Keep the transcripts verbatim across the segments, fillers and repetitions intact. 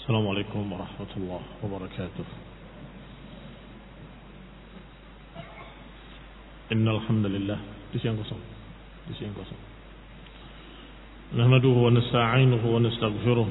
السلام عليكم ورحمة الله وبركاته. إن الحمد لله نحمده ونستعينه ونستغفره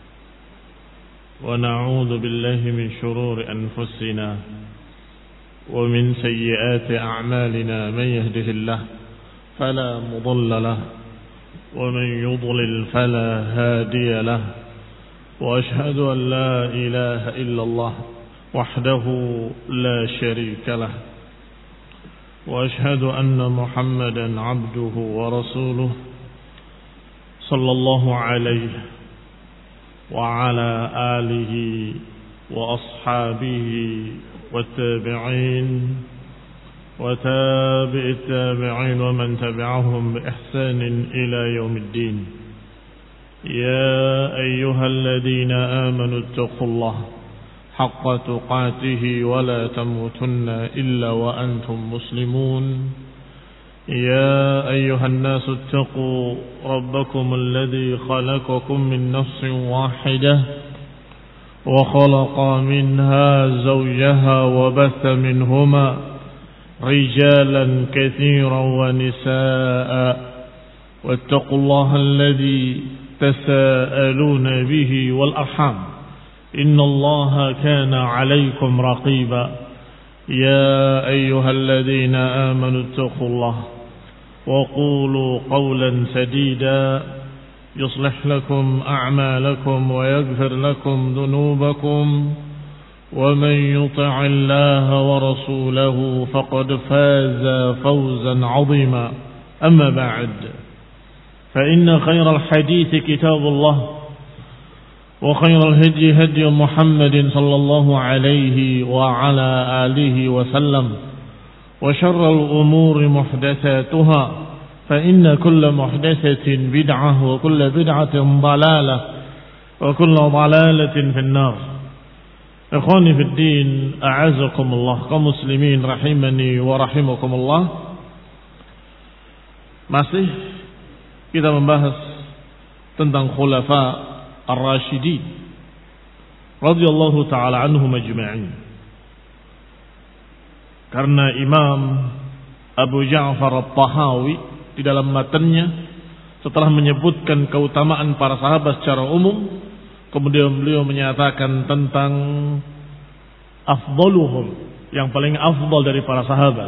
ونعوذ بالله من شرور أنفسنا ومن سيئات أعمالنا. من يهده الله فلا مضل له ومن يضلل فلا هادي له، وأشهد أن لا إله إلا الله وحده لا شريك له، وأشهد أن محمدا عبده ورسوله صلى الله عليه وعلى آله وأصحابه والتابعين وتابع التابعين ومن تبعهم بإحسان إلى يوم الدين. يا أيها الذين آمنوا اتقوا الله حق تقاته ولا تموتن إلا وأنتم مسلمون. يا أيها الناس اتقوا ربكم الذي خلقكم من نفس واحدة وخلق منها زوجها وبث منهما رجالا كثيرا ونساء، واتقوا الله الذي تساءلون به والأرحام إن الله كان عليكم رقيبا. يا أيها الذين آمنوا اتقوا الله وقولوا قولا سديدا يصلح لكم أعمالكم ويغفر لكم ذنوبكم، ومن يطع الله ورسوله فقد فاز فوزا عظيما. أما بعد، فإن خير الحديث كتاب الله، وخير الهدي هدي محمد صلى الله عليه وعلى آله وسلم، وشر الأمور محدثاتها، فإن كل محدثة بدعة وكل بدعة ضلالة وكل ضلالة في النار. إخواني في الدين، أعزكم الله كمسلمين رحمني ورحمكم الله. Masih kita membahas tentang khulafa ar-rasyidin radhiyallahu ta'ala anhum ajma'in. Karena Imam Abu Ja'far at-Tahawi di dalam matanya setelah menyebutkan keutamaan para sahabat secara umum, kemudian beliau menyatakan tentang afdaluhum, yang paling afdal dari para sahabat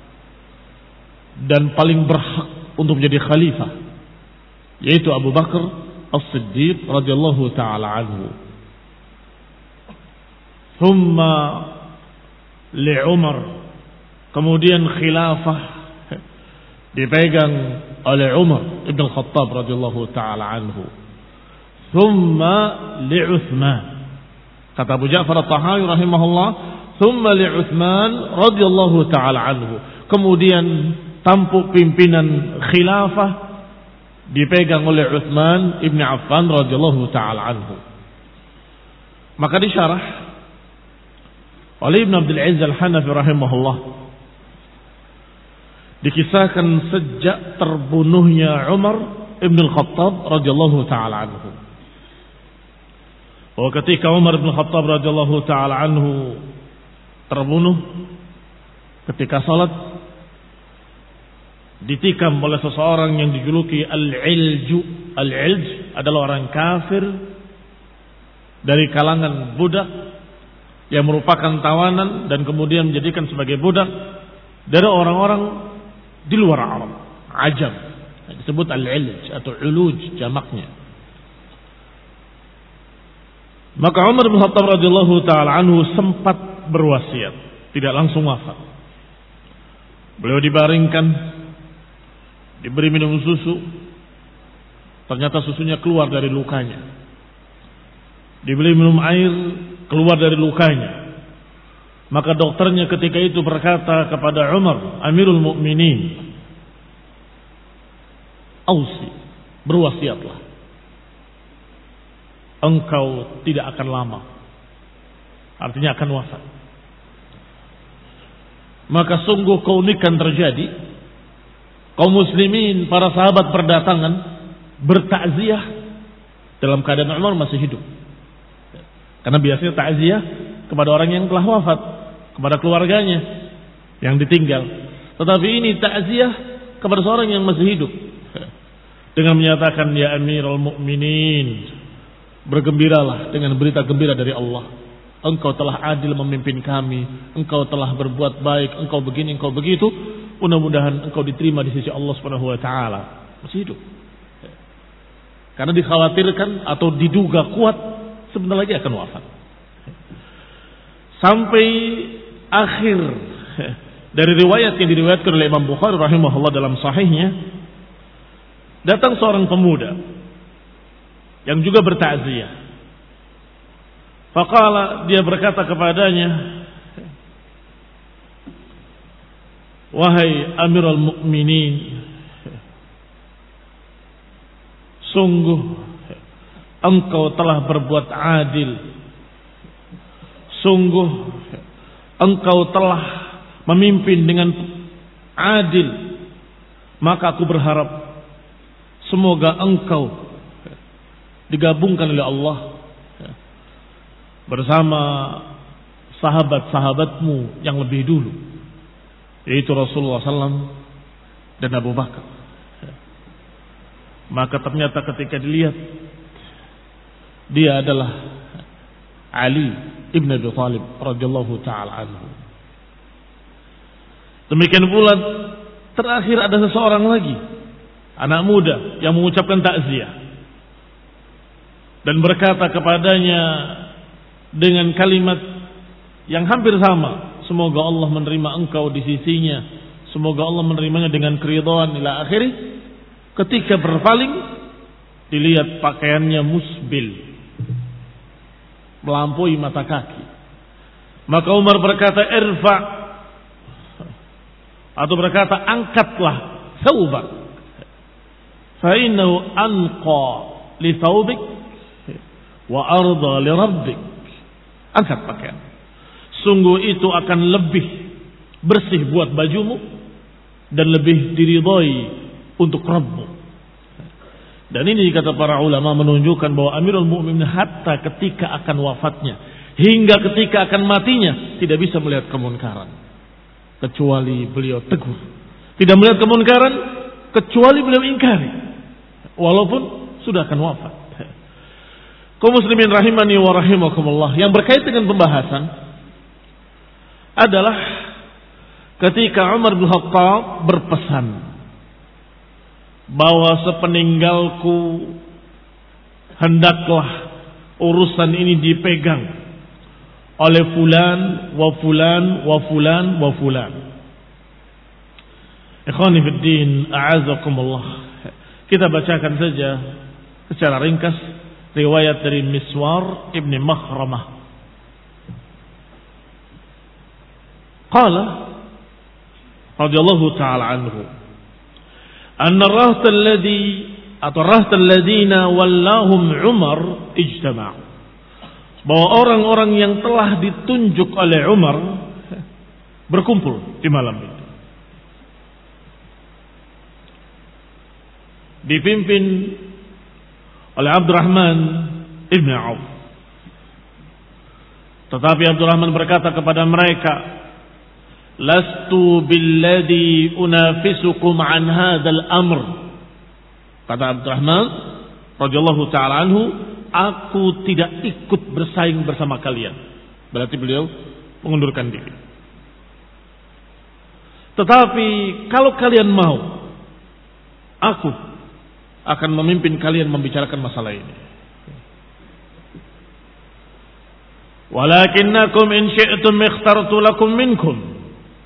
dan paling berhak untuk menjadi khalifah, yaitu Abu Bakar As-Siddiq radhiyallahu ta'ala anhu. Thumma li Umar, kemudian khilafah dipegang oleh Umar Ibn Khattab radhiyallahu ta'ala anhu. Thumma li Uthman, kata Abu Ja'far at-Tahawi rahimahullah, thumma li Uthman radhiyallahu ta'ala anhu. Kemudian tampuk pimpinan khilafah dipegang oleh Uthman ibn Affan radhiyallahu ta'ala anhu. Maka disyarah oleh Ibn Abdul Aziz Al-Hanafi rahimahullah, dikisahkan sejak terbunuhnya Umar ibn Khattab radhiyallahu ta'ala anhu, bahwa ketika Umar ibn Khattab radhiyallahu ta'ala anhu terbunuh ketika salat, ditikam oleh seseorang yang dijuluki Al-Ilju. Al-Ilj adalah orang kafir dari kalangan budak yang merupakan tawanan dan kemudian menjadikan sebagai budak dari orang-orang di luar Arab, Ajam. Disebut Al-Ilj atau Uluj jamaknya. Maka Umar bin Khattab radhiyallahu ta'ala anhu sempat berwasiat, tidak langsung wafat. Beliau dibaringkan, diberi minum susu, ternyata susunya keluar dari lukanya. Diberi minum air, keluar dari lukanya. Maka dokternya ketika itu berkata kepada Umar, Amirul Mukminin, ausi, berwasiatlah, engkau tidak akan lama, artinya akan wafat. Maka sungguh keunikan terjadi. Kaum muslimin, para sahabat berdatangan bertakziah dalam keadaan Umar masih hidup. Karena biasanya takziah kepada orang yang telah wafat, kepada keluarganya yang ditinggal. Tetapi ini takziah kepada seorang yang masih hidup dengan menyatakan, ya Amirul Mukminin, bergembiralah dengan berita gembira dari Allah. Engkau telah adil memimpin kami, engkau telah berbuat baik, engkau begini, engkau begitu. Mudah-mudahan engkau diterima di sisi Allah Subhanahu wa taala. Masih hidup. Karena dikhawatirkan atau diduga kuat sebentar lagi akan wafat. Sampai akhir dari riwayat yang diriwayatkan oleh Imam Bukhari rahimahullah dalam sahihnya, datang seorang pemuda yang juga bertakziah. Faqala, dia berkata kepadanya, wahai Amirul Mukminin, sungguh engkau telah berbuat adil. Sungguh engkau telah memimpin dengan adil. Maka aku berharap semoga engkau digabungkan oleh Allah bersama sahabat-sahabatmu yang lebih dulu, yaitu Rasulullah sallallahu alaihi wasallam dan Abu Bakar. Maka ternyata ketika dilihat, dia adalah Ali ibn Abi Thalib radhiyallahu taala anhu. Demikian pula terakhir ada seseorang lagi, anak muda yang mengucapkan takziah dan berkata kepadanya dengan kalimat yang hampir sama, semoga Allah menerima engkau di sisinya, semoga Allah menerimanya dengan keridhaan ila akhirih. Ketika berpaling, dilihat pakaiannya musbil, melampaui mata kaki. Maka Umar berkata, irfa, atau berkata, angkatlah thawbak, fa innahu anqa li thawbik wa arda li rabbik. Angkat pakaian, sungguh itu akan lebih bersih buat bajumu dan lebih diridhai untuk Rabbmu. Dan ini kata para ulama menunjukkan bahwa Amirul Mukminin hatta ketika akan wafatnya, hingga ketika akan matinya, tidak bisa melihat kemunkaran kecuali beliau tegur. Tidak melihat kemunkaran kecuali beliau ingkari, walaupun sudah akan wafat. Kaum muslimin rahimani wa rahimakumullah, yang berkait dengan pembahasan adalah ketika Umar bin Khattab berpesan bahwa sepeninggalku hendaklah urusan ini dipegang oleh fulan wa fulan wa fulan wa fulan. Ikhwani fid din, a'azakumullah. Kita bacakan saja secara ringkas riwayat dari Miswar ibn Makhramah. Qala radhiyallahu ta'ala anhu, anna rahta alladhi atau rahta alladhina wallahum Umar ijtama'u, bahwa orang-orang yang telah ditunjuk oleh Umar berkumpul di malam itu, dipimpin oleh Abdurrahman ibn Auf. Tetapi Abdurrahman berkata kepada mereka, lastu billadhi unafisukum an hadzal amr. Kata Abdurrahman radhiyallahu ta'ala anhu, aku tidak ikut bersaing bersama kalian. Berarti beliau mengundurkan diri. Tetapi kalau kalian mau, aku akan memimpin kalian membicarakan masalah ini. Walakinnakum in syi'tum ikhtartu lakum minkum.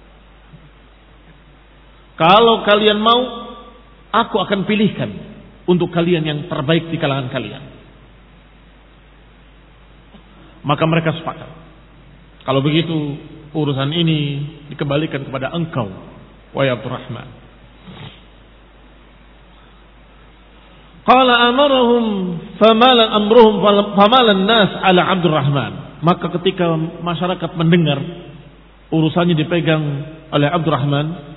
Kalau kalian mau, aku akan pilihkan untuk kalian yang terbaik di kalangan kalian. Maka mereka sepakat, kalau begitu urusan ini dikembalikan kepada engkau, wahai Abdurrahman. Qala amarahum famala amruhum famala an-nas ala Abdurrahman. Maka ketika masyarakat mendengar urusannya dipegang oleh Abdurrahman,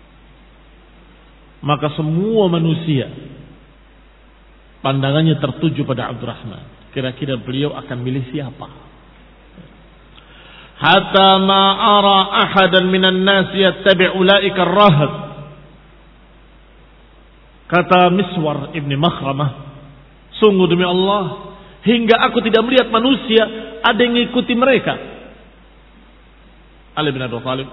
maka semua manusia pandangannya tertuju pada Abdurrahman. Kira-kira beliau akan milih siapa? hatta ma ara ahadan minan nas yattabi' ulaika ar-rahab. Kata Miswar ibn Makhramah, sungguh demi Allah, hingga aku tidak melihat manusia ada yang mengikuti mereka. Ali bin Abi Thalib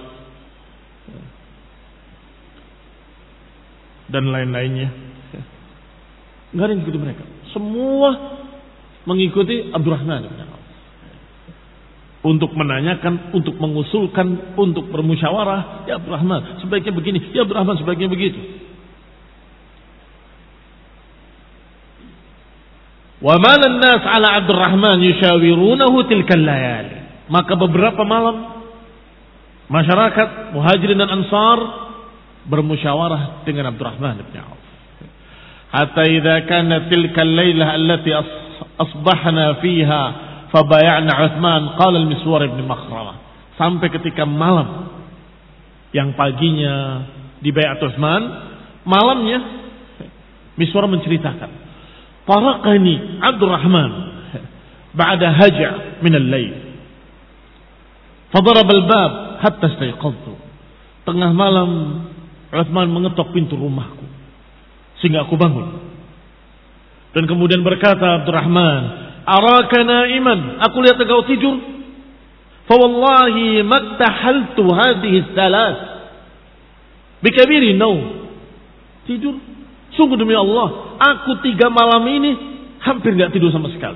dan lain-lainnya, nggak ada yang mengikuti mereka. Semua mengikuti Abdurrahman bin Auf untuk menanyakan, untuk mengusulkan, untuk bermusyawarah. Ya Abdurrahman sebaiknya begini, ya Abdurrahman sebaiknya begitu. Wa malan nas ala Abdurrahman yushawirunahu tilkal layali. Maka beberapa malam masyarakat Muhajirin dan Ansar bermusyawarah dengan Abdurrahman bin Auf. Hatta idza kanat tilkal lailah allati asbahna fiha fabay'na Utsman qala al-Miswar ibn Makhramah. Sampai ketika malam yang paginya dibayat Utsman, malamnya Miswar menceritakan, "Faraqani Abdurrahman ba'da haja' min al-lail. Fadaraba al-bab hatta istayqadtu." Tengah malam Utsman mengetok pintu rumahku sehingga aku bangun. Dan kemudian berkata Abdurrahman, "Araka na'iman, aku lihat engkau tidur. Fa wallahi maktahaltu hadhihi thalath bikabiri naum." Tidur. Sungguh demi Allah, aku tiga malam ini hampir enggak tidur sama sekali.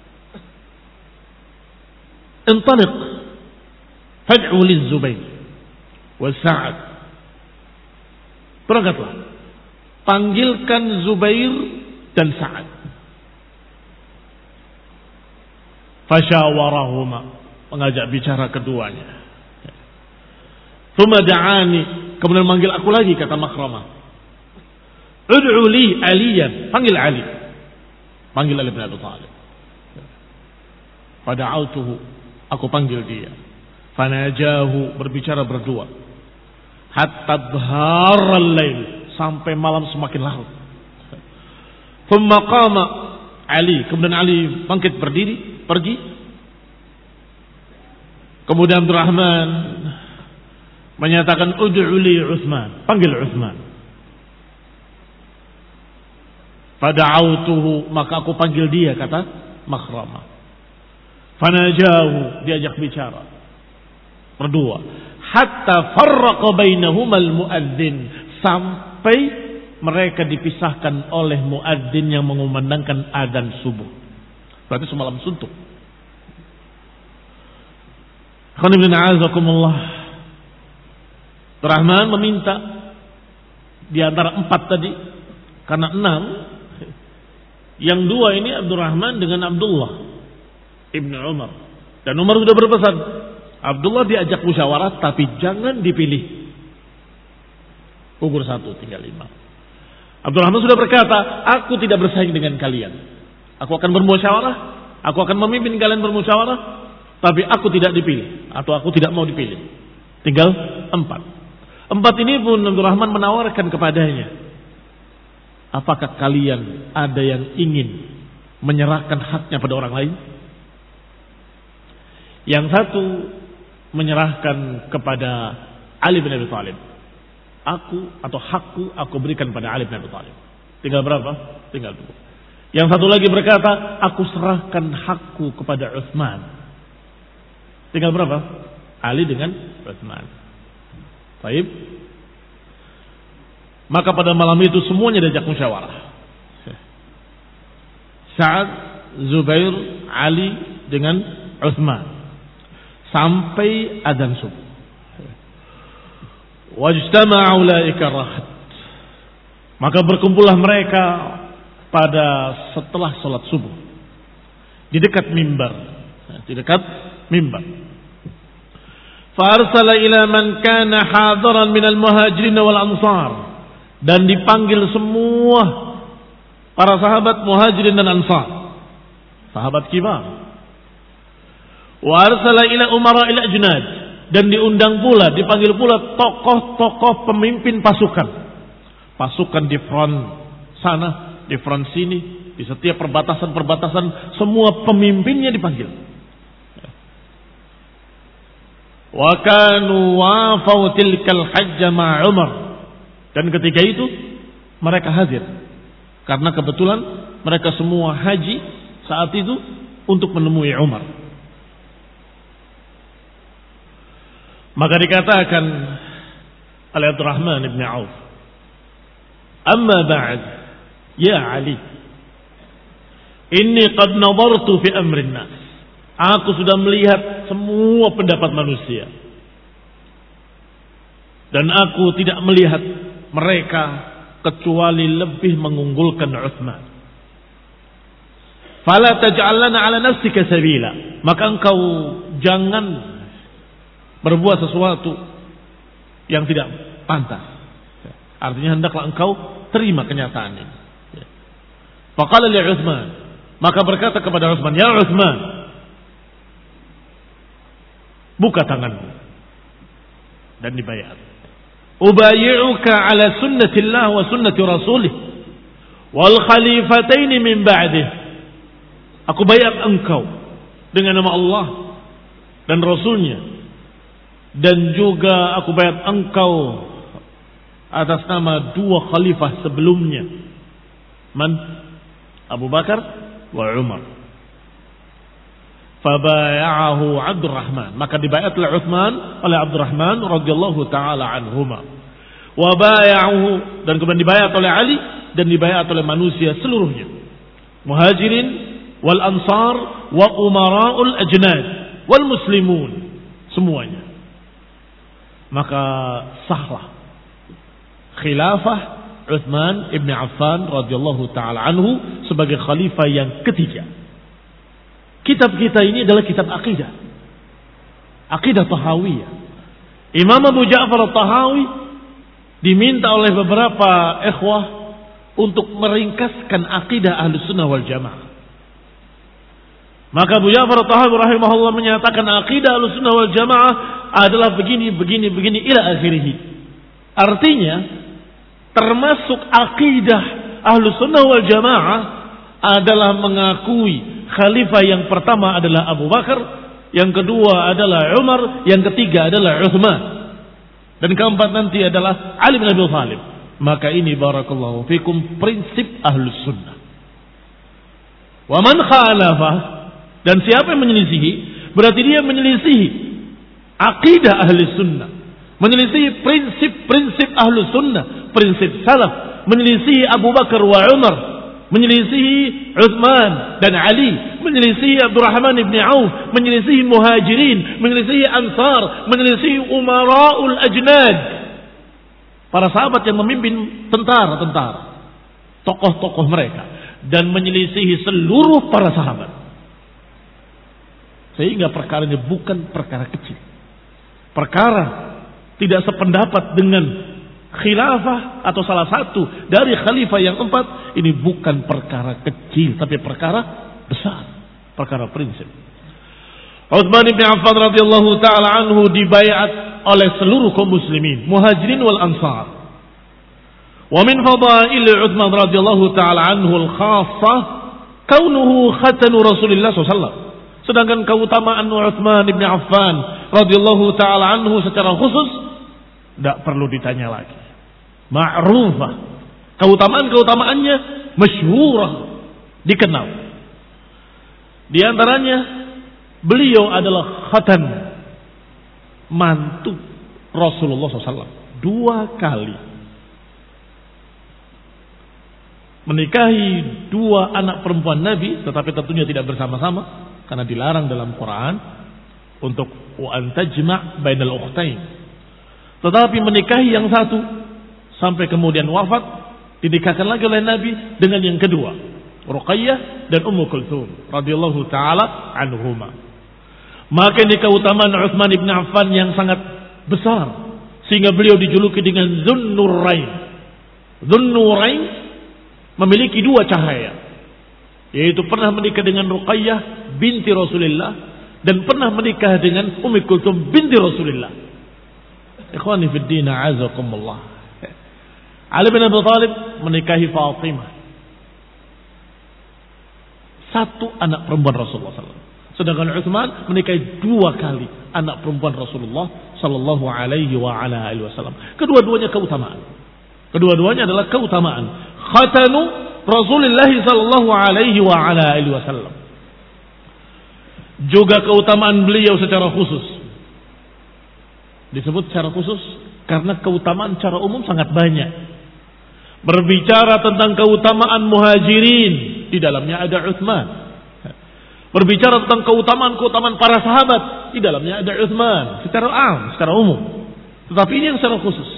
Intaliq fad'u liz-Zubair wa Sa'ad. Berangkatlah, panggilkan Zubair dan Sa'ad. Fasyawarahuma, mengajak bicara keduanya. Thumma da'ani, kemudian manggil aku lagi, kata Makhramah. Ud'u li Aliyan, panggil Ali. Panggil Ali bin Abi Thalib. Fada'autuhu, aku panggil dia. Fanajahu, berbicara berdua. Hatta dharal lail, sampai malam semakin larut. Thumma qama Ali, kemudian Ali bangkit berdiri, pergi. Kemudian Abdurrahman menyatakan ud'u li Utsman, panggil Utsman. Fada'autuhu, maka aku panggil dia, kata Makhramah. Fanajahu, diajak bicara berdua. Hatta farraqa bainahuma al-muadzin, sampai mereka dipisahkan oleh muadzin yang mengumandangkan adzan subuh. Berarti semalam suntuk. Rahman meminta di antara empat tadi, karena enam, yang dua ini Abdurrahman dengan Abdullah Ibnu Umar. Dan Umar sudah berpesan, Abdullah diajak musyawarah tapi jangan dipilih. Gugur satu, tinggal lima. Abdurrahman sudah berkata, aku tidak bersaing dengan kalian. Aku akan bermusyawarah, aku akan memimpin kalian bermusyawarah, tapi aku tidak dipilih, atau aku tidak mau dipilih. Tinggal empat. Empat ini pun Abdurrahman menawarkan kepadanya, apakah kalian ada yang ingin menyerahkan haknya pada orang lain? Yang satu menyerahkan kepada Ali bin Abi Thalib. Aku atau hakku aku berikan pada Ali bin Abi Thalib. Tinggal berapa? Tinggal dua. Yang satu lagi berkata, aku serahkan hakku kepada Utsman. Tinggal berapa? Ali dengan Utsman. Baik. Maka pada malam itu semuanya diajak musyawarah. Sa'ad, Zubair, Ali dengan Utsman. Sampai adzan subuh. Wajtama'a ulaika rahad. Maka berkumpullah mereka pada setelah salat subuh di dekat mimbar, di dekat mimbar. Fa arsala ila man kana hadiran minal muhajirin wal ansar, dan dipanggil semua para sahabat muhajirin dan ansar, sahabat kibar. Wa arsala ila umara ila ajnad, dan diundang pula, dipanggil pula tokoh-tokoh pemimpin pasukan. Pasukan di front sana, di front sini, di setiap perbatasan-perbatasan, semua pemimpinnya dipanggil. Wa kanu wafau tilkal hajja ma Umar. Dan ketika itu mereka hadir karena kebetulan mereka semua haji saat itu untuk menemui Umar. Maka dikatakan oleh Abdurrahman bin Auf, "Amma ba'd, ya Ali, inni qad nadartu fi amrin nas." Aku sudah melihat semua pendapat manusia. Dan aku tidak melihat mereka kecuali lebih mengunggulkan Utsman. Fala taj'al lana 'ala nafsika sabila. Maka engkau jangan berbuat sesuatu yang tidak pantas. Artinya hendaklah engkau terima kenyataan ini. Faqala li Utsman, maka berkata kepada Utsman, "Ya Utsman, buka tanganmu." Dan dibayar. "Ubayyi'uka 'ala sunnatillah wa sunnati rasulih wal khalifatain min ba'dih." Aku bayar engkau dengan nama Allah dan Rasulnya, dan juga aku bayar engkau atas nama dua khalifah sebelumnya, man Abu Bakar wa Umar. Fabaya'ahu Abdurrahman, maka dibayar oleh Utsman oleh Abdurrahman radhiyallahu taala anhuma. Wa baya'ahu, dan kemudian dibayar oleh Ali, dan dibayar oleh manusia seluruhnya, Muhajirin wal Ansar wa umara'ul ajnad wal muslimun, semuanya. Maka sahlah khilafah Utsman ibn Affan radhiyallahu taala anhu sebagai khalifah yang ketiga. Kitab kita ini adalah kitab akidah, akidah Tahawiyah. Imam Abu Ja'far At-Tahawi diminta oleh beberapa ikhwah untuk meringkaskan akidah Ahlus Sunnah wal Jamaah. Maka Abu Ja'far At-Tahawi rahimahullah menyatakan akidah Ahlus Sunnah wal Jamaah adalah begini, begini, begini ila akhirih. Artinya termasuk akidah Ahlus Sunnah wal Jamaah adalah mengakui khalifah yang pertama adalah Abu Bakar, yang kedua adalah Umar, yang ketiga adalah Utsman, dan keempat nanti adalah Ali bin Abi Thalib. Maka ini barakallahu fikum prinsip Ahlus Sunnah. Wa man khalafah, dan siapa yang menyelisihi, berarti dia menyelisihi akidah Ahli Sunnah, menyelisihi prinsip-prinsip Ahli Sunnah, prinsip salaf, menyelisihi Abu Bakar wa Umar, menyelisihi Utsman dan Ali, menyelisihi Abdurrahman ibn Auf, menyelisihi Muhajirin, menyelisihi Ansar, menyelisihi Umara'ul Ajnad, para sahabat yang memimpin tentara-tentara, tokoh-tokoh mereka, dan menyelisihi seluruh para sahabat. Sehingga perkara ini bukan perkara kecil. Perkara tidak sependapat dengan khilafah atau salah satu dari khalifah yang empat, ini bukan perkara kecil, tapi perkara besar, perkara prinsip. Utsman bin Affan radhiyallahu taala anhu dibayat oleh seluruh kaum muslimin, Muhajirin wal Ansar. Wa min fadail Utsman radhiyallahu taala anhu al-khassah kaunuhu khatanu Rasulullah sallallahu alaihi wasallam. Sedangkan keutamaan Utsman bin Affan radhiyallahu taala anhu secara khusus tidak perlu ditanya lagi. Ma'rufah. Keutamaan-keutamaannya masyhurah, dikenal. Di antaranya beliau adalah khatan, mantu Rasulullah sallallahu alaihi wasallam dua kali. Menikahi dua anak perempuan Nabi, tetapi tentunya tidak bersama-sama karena dilarang dalam Quran untuk wa an tajma' bainal ukhtain. Tetapi menikahi yang satu sampai kemudian wafat, dinikahkan lagi oleh Nabi dengan yang kedua, Ruqayyah dan Ummu Kulthum radhiyallahu taala anhuma. Maka ini keutamaan Utsman bin Affan yang sangat besar sehingga beliau dijuluki dengan Dzunnurain. Dzunnurain memiliki dua cahaya, yaitu pernah menikah dengan Ruqayyah binti Rasulullah dan pernah menikah dengan Ummu Kulthum binti Rasulullah. Ikhwani fid din, a'azakumullah. Ali bin Abi Thalib menikahi Fatimah, satu anak perempuan Rasulullah sallallahu alaihi wasallam. Sedangkan Utsman menikahi dua kali anak perempuan Rasulullah sallallahu alaihi wa ala alihi wasallam. Kedua-duanya keutamaan. Kedua-duanya adalah keutamaan. Khatanu Rasulullah sallallahu alaihi wa ala alihi wasallam. Juga keutamaan beliau secara khusus. Disebut secara khusus karena keutamaan secara umum sangat banyak. Berbicara tentang keutamaan muhajirin, di dalamnya ada Utsman. Berbicara tentang keutamaan-keutamaan para sahabat, di dalamnya ada Utsman secara am, secara umum. Tetapi ini yang secara khusus.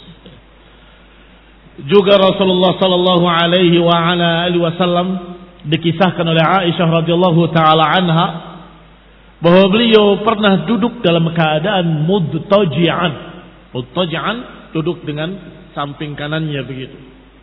Juga Rasulullah sallallahu alaihi wa ala alihi wasallam dikisahkan oleh Aisyah radhiyallahu taala anha bahwa beliau pernah duduk dalam keadaan mudtaji'an. Mudtaji'an, duduk dengan samping kanannya begitu.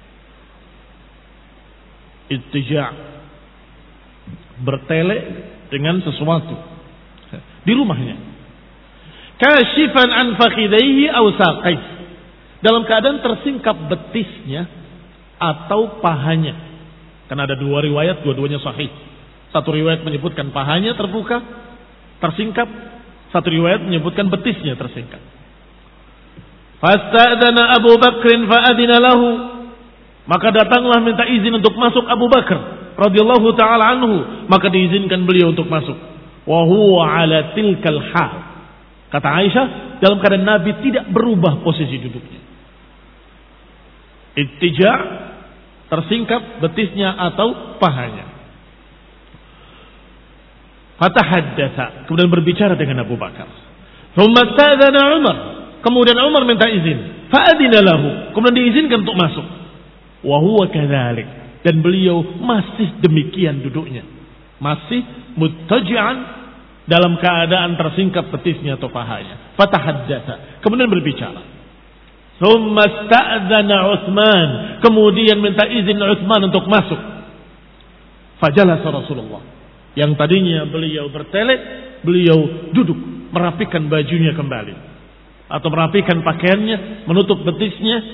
Ittija', bertele dengan sesuatu di rumahnya. Kashifan an fakhidaihi aw saqai, dalam keadaan tersingkap betisnya atau pahanya. Karena ada dua riwayat, dua-duanya sahih. Satu riwayat menyebutkan pahanya terbuka, tersingkap. Satu riwayat menyebutkan betisnya tersingkap. Fasta'dana Abu Bakrin fa'adina lahu, maka datanglah minta izin untuk masuk Abu Bakar radhiyallahu taala anhu, maka diizinkan beliau untuk masuk. Wa huwa ala tilkal hal, kata Aisyah, dalam keadaan Nabi tidak berubah posisi duduknya. Ittija', tersingkap betisnya atau pahanya. Fatahaddatsa, kemudian berbicara dengan Abu Bakar. Tsumma sta'dzana Umar, kemudian Umar minta izin. Fa'adina lahu, kemudian diizinkan untuk masuk. Wa huwa kadzalik, dan beliau masih demikian duduknya, masih muttaji'an, dalam keadaan tersingkap betisnya atau pahanya. Fatahaddatsa, kemudian berbicara. Tsumma sta'dzana Utsman, kemudian minta izin Utsman untuk masuk. Fajalasa Rasulullah, yang tadinya beliau bertele, beliau duduk merapikan bajunya kembali atau merapikan pakaiannya, menutup betisnya.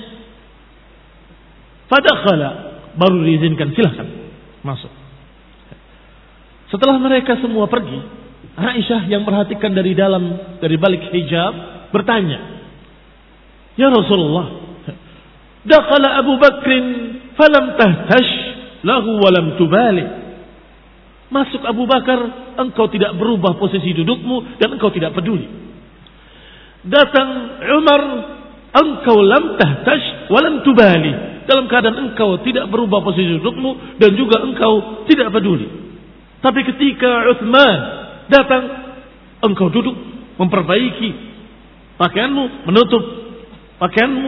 Fadakhala, baru diizinkan, silahkan masuk. Setelah mereka semua pergi, Aisyah yang perhatikan dari dalam, dari balik hijab, bertanya, ya Rasulullah, dakhala Abu Bakrin falam tahtash lahu walam tubali. Masuk Abu Bakar, engkau tidak berubah posisi dudukmu dan engkau tidak peduli. Datang Umar, engkau lam tahtash walam tubali, dalam keadaan engkau tidak berubah posisi dudukmu dan juga engkau tidak peduli. Tapi ketika Utsman datang, engkau duduk memperbaiki pakaianmu, menutup pakaianmu.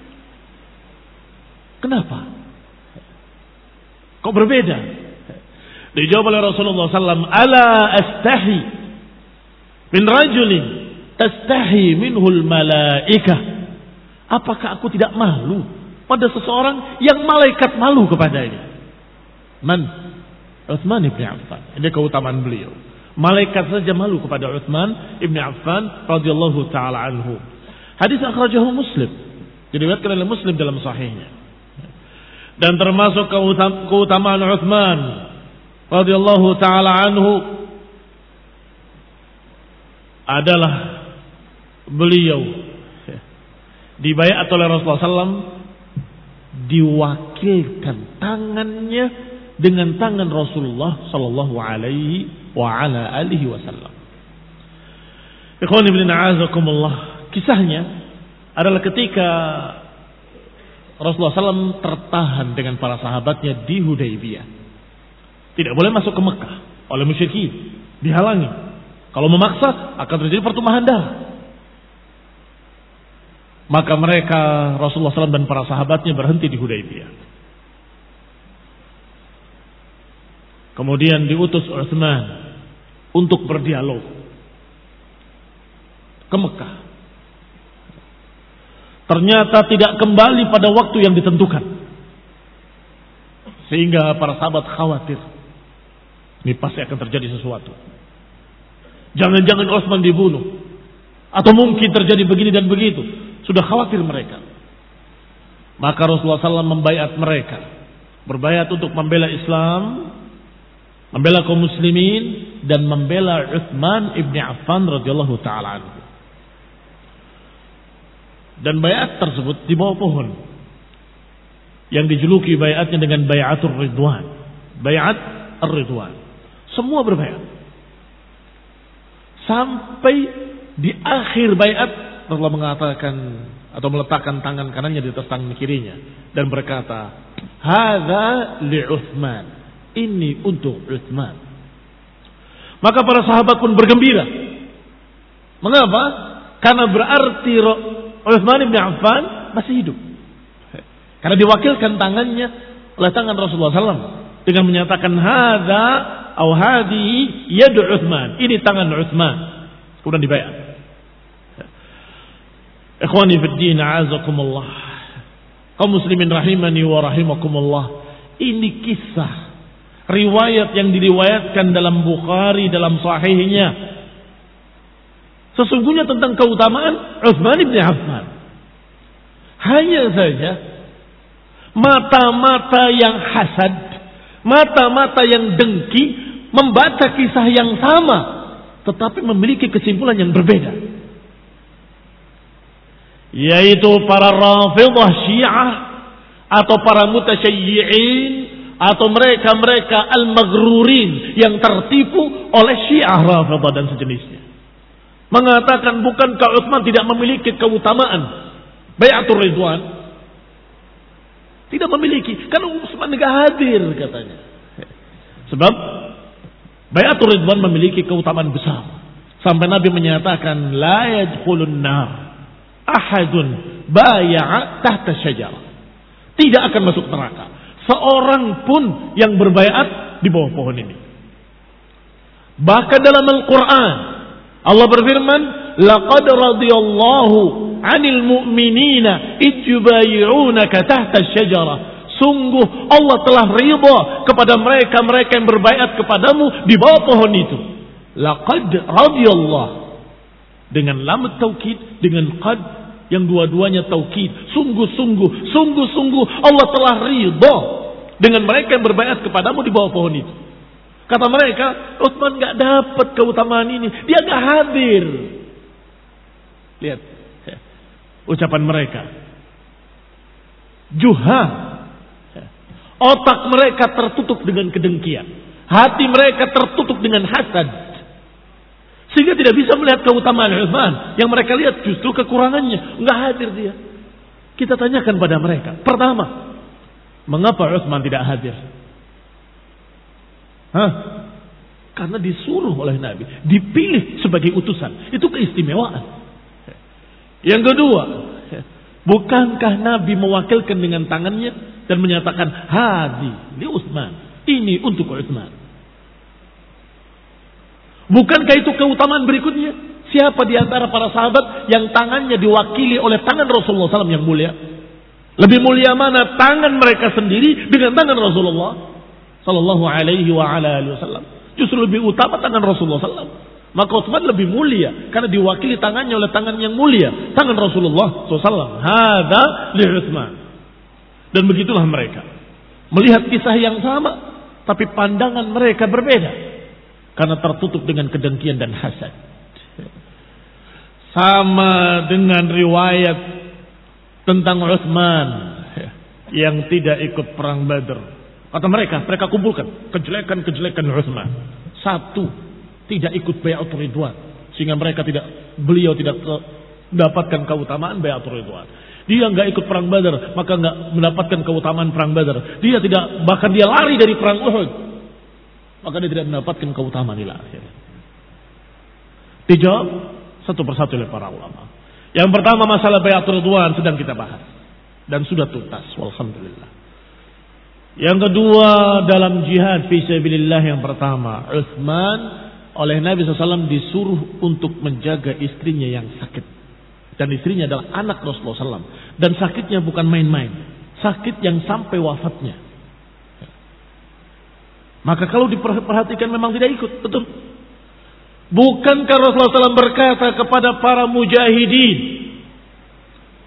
Kenapa? Kok berbeda? Dijawab oleh Rasulullah sallallahu alaihi wasallam, ala astahi min rajulin tastahi minhul malaikah. Apakah aku tidak malu pada seseorang yang malaikat malu kepadanya? Man? Utsman ibn Affan. Ini keutamaan beliau. Malaikat saja malu kepada Utsman ibn Affan radhiyallahu taala anhu. Hadis akhrajahu Muslim, diriwayatkan oleh Muslim dalam sahihnya. Dan termasuk keutamaan Utsman radhiyallahu taala anhu adalah beliau dibaiat oleh Rasulullah sallallahu alaihi wasallam, diwakilkan tangannya dengan tangan Rasulullah sallallahu alaihi wa ala alihi wasallam. Ikhwani fillah, a'azakumullah. Kisahnya adalah ketika Rasulullah sallallahu alaihi wasallam tertahan dengan para sahabatnya di Hudaybiyah. Tidak boleh masuk ke Mekah oleh musyrikin, dihalangi. Kalau memaksa akan terjadi pertumpahan darah. Maka mereka, Rasulullah sallallahu alaihi wasallam dan para sahabatnya berhenti di Hudaybiyah. Kemudian diutus Utsman untuk berdialog ke Mekah. Ternyata tidak kembali pada waktu yang ditentukan. Sehingga para sahabat khawatir, ini pasti akan terjadi sesuatu. Jangan-jangan Utsman dibunuh, atau mungkin terjadi begini dan begitu. Sudah khawatir mereka. Maka Rasulullah sallallahu alaihi wasallam membaiat mereka, berbaiat untuk membela Islam membela kaum muslimin dan membela Utsman ibn Affan radhiyallahu taala anhu. Dan bayat tersebut di bawah pohon yang dijuluki bayatnya dengan bayatul ridwan, bayat ar-ridwan. Semua berbayat sampai di akhir bayat Rasulullah mengatakan atau meletakkan tangan kanannya di atas tangan kirinya dan berkata, "Hadza li Utsman." Ini untuk Utsman. Maka para sahabat pun bergembira. Mengapa? Karena berarti Utsman bin Affan masih hidup. Karena diwakilkan tangannya oleh tangan Rasulullah sallallahu alaihi wasallam dengan menyatakan hadza au hadihi yad Utsman. Ini tangan Utsman. Kemudian dibayar. Ikhwani fid din, a'azakumullah. Kaum muslimin rahimani wa rahimakumullah. Ini kisah riwayat yang diriwayatkan dalam Bukhari dalam sahihnya. Sesungguhnya tentang keutamaan Utsman bin Affan. Hanya saja mata-mata yang hasad, mata-mata yang dengki membaca kisah yang sama tetapi memiliki kesimpulan yang berbeda. Yaitu para Rafidhah Syiah atau para mutasyayyi'in atau mereka-mereka al-maghrurin yang tertipu oleh Syiah Rafidhah dan sejenisnya. Mengatakan bukankah Utsman tidak memiliki keutamaan Bai'atul Ridwan? Tidak memiliki, karena Utsman tidak hadir katanya. Sebab Bai'atul Ridwan memiliki keutamaan besar. Sampai Nabi menyatakan la yadkhulun nar ahadun bai'a tahta syajarah. Tidak akan masuk neraka seorang pun yang berbaiat di bawah pohon ini. Bahkan dalam Al-Quran Allah berfirman, laqad radiyallahu 'anil mu'minina idjubayi'unaka tahta syajarah. Sungguh Allah telah ridha kepada mereka-mereka yang berbaiat kepadamu di bawah pohon itu. Laqad radiyallahu dengan lam taukid dengan qad yang dua-duanya taukid. Sungguh-sungguh, sungguh-sungguh Allah telah ridha dengan mereka yang berbaiat kepadamu di bawah pohon itu. Kata mereka, Utsman enggak dapat keutamaan ini, dia enggak hadir. Lihat ucapan mereka. Juha. Otak mereka tertutup dengan kedengkian. Hati mereka tertutup dengan hasad. Sehingga tidak bisa melihat keutamaan Utsman. Yang mereka lihat justru kekurangannya. Enggak hadir dia. Kita tanyakan pada mereka. Pertama, mengapa Utsman tidak hadir? Hah? Karena disuruh oleh Nabi. Dipilih sebagai utusan. Itu keistimewaan. Yang kedua, bukankah Nabi mewakilkan dengan tangannya dan menyatakan hadi li Utsman. Ini untuk Utsman. Bukankah itu keutamaan berikutnya? Siapa di antara para sahabat yang tangannya diwakili oleh tangan Rasulullah sallallahu alaihi wasallam yang mulia? Lebih mulia mana tangan mereka sendiri dengan tangan Rasulullah sallallahu alaihi wa ala alihi wasallam? Justru lebih utama tangan Rasulullah sallallahu alaihi wasallam. Maka Utsman lebih mulia karena diwakili tangannya oleh tangan yang mulia, tangan Rasulullah sallallahu alaihi wasallam. Hadza li Utsman. Dan begitulah mereka melihat kisah yang sama, tapi pandangan mereka berbeda. Karena tertutup dengan kedengkian dan hasad. Sama dengan riwayat tentang Utsman yang tidak ikut perang Badar. Kata mereka, mereka kumpulkan kejelekan-kejelekan Utsman. Satu, tidak ikut Bai'atul Ridwan, sehingga mereka tidak, beliau tidak mendapatkan keutamaan Bai'atul Ridwan. Dia nggak ikut perang Badar, maka nggak mendapatkan keutamaan perang Badar. Dia tidak, bahkan dia lari dari perang Uhud, maka dia tidak mendapatkan keutamaan ila akhirnya. Dijawab satu persatu oleh para ulama. Yang pertama masalah Bai'atul Ridwan sedang kita bahas dan sudah tuntas, walhamdulillah. Yang kedua dalam jihad fi sabilillah yang pertama, Utsman oleh Nabi shallallahu alaihi wasallam disuruh untuk menjaga istrinya yang sakit. Dan istrinya adalah anak Rasulullah shallallahu alaihi wasallam. Dan sakitnya bukan main-main, sakit yang sampai wafatnya. Maka kalau diperhatikan memang tidak ikut, betul. Bukankah Rasulullah shallallahu alaihi wasallam berkata kepada para mujahidin,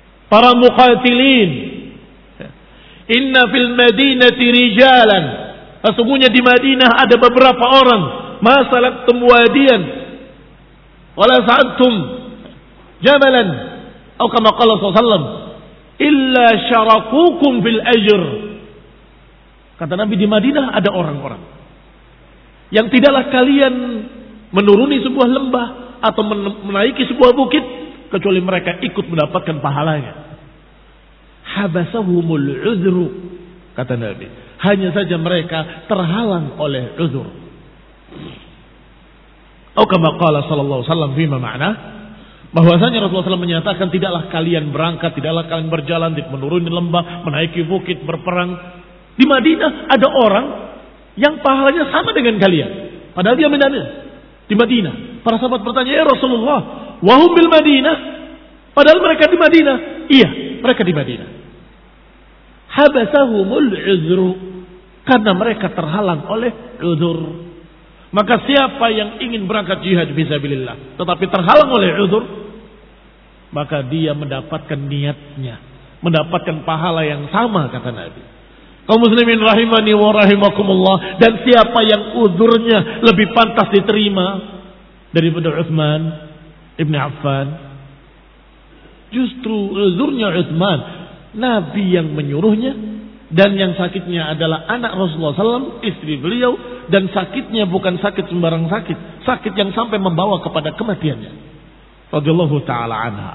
para muqatilin, inna fil madinati rijalan Sesungguhnya di Madinah ada beberapa orang, masalaktum wadiyan wala sa'adtum jabalan, atau kama qala sallallahu alaihi wasallam, illa syarakukum fil ajr. Kata Nabi, di Madinah ada orang-orang yang tidaklah kalian menuruni sebuah lembah atau menaiki sebuah bukit kecuali mereka ikut mendapatkan pahalanya. Habasahumul uzru, kata Nabi, hanya saja mereka terhalang oleh uzur. Atau kama qala sallallahu alaihi wasallam fima ma'na, bahwasanya Rasulullah shallallahu alaihi wasallam menyatakan tidaklah kalian berangkat, tidaklah kalian berjalan, menuruni lembah, menaiki bukit, berperang. Di Madinah ada orang yang pahalanya sama dengan kalian, padahal dia Madinah. Di Madinah, para sahabat bertanya, ya Rasulullah, wahum bil Madinah, padahal mereka di Madinah. Iya, mereka di Madinah. Habasahumul uzru, karena mereka terhalang oleh uzur. Maka siapa yang ingin berangkat jihad fisabilillah tetapi terhalang oleh uzur, maka dia mendapatkan niatnya, mendapatkan pahala yang sama, kata Nabi. Kaum muslimin rahimani wa rahimakumullah, dan siapa yang uzurnya lebih pantas diterima daripada Utsman Ibn Affan? Justru uzurnya Utsman, Nabi yang menyuruhnya, dan yang sakitnya adalah anak Rasulullah shallallahu alaihi wasallam, istri beliau, dan sakitnya bukan sakit sembarang sakit, sakit yang sampai membawa kepada kematiannya. Radhiyallahu taala anha.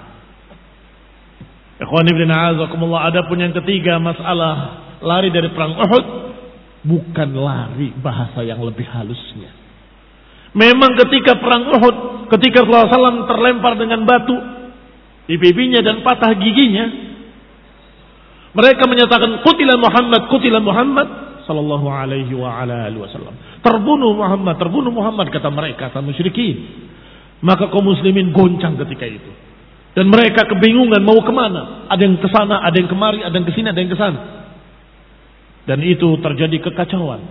Ikhwan ibn a'azakumullah, adapun yang ketiga, masalah lari dari perang Uhud, bukan lari bahasa yang lebih halusnya. Memang ketika perang Uhud, ketika Rasulullah shallallahu alaihi wasallam terlempar dengan batu di pipinya dan patah giginya, mereka menyatakan qutila Muhammad, qutila Muhammad sallallahu alaihi wa ala alihi wasallam. Terbunuh Muhammad, terbunuh Muhammad, kata mereka, kata musyrikin. Maka kaum muslimin goncang ketika itu. Dan mereka kebingungan mau kemana. Ada yang ke sana, ada yang kemari, ada yang ke sini, ada yang ke sana. Dan itu terjadi kekacauan.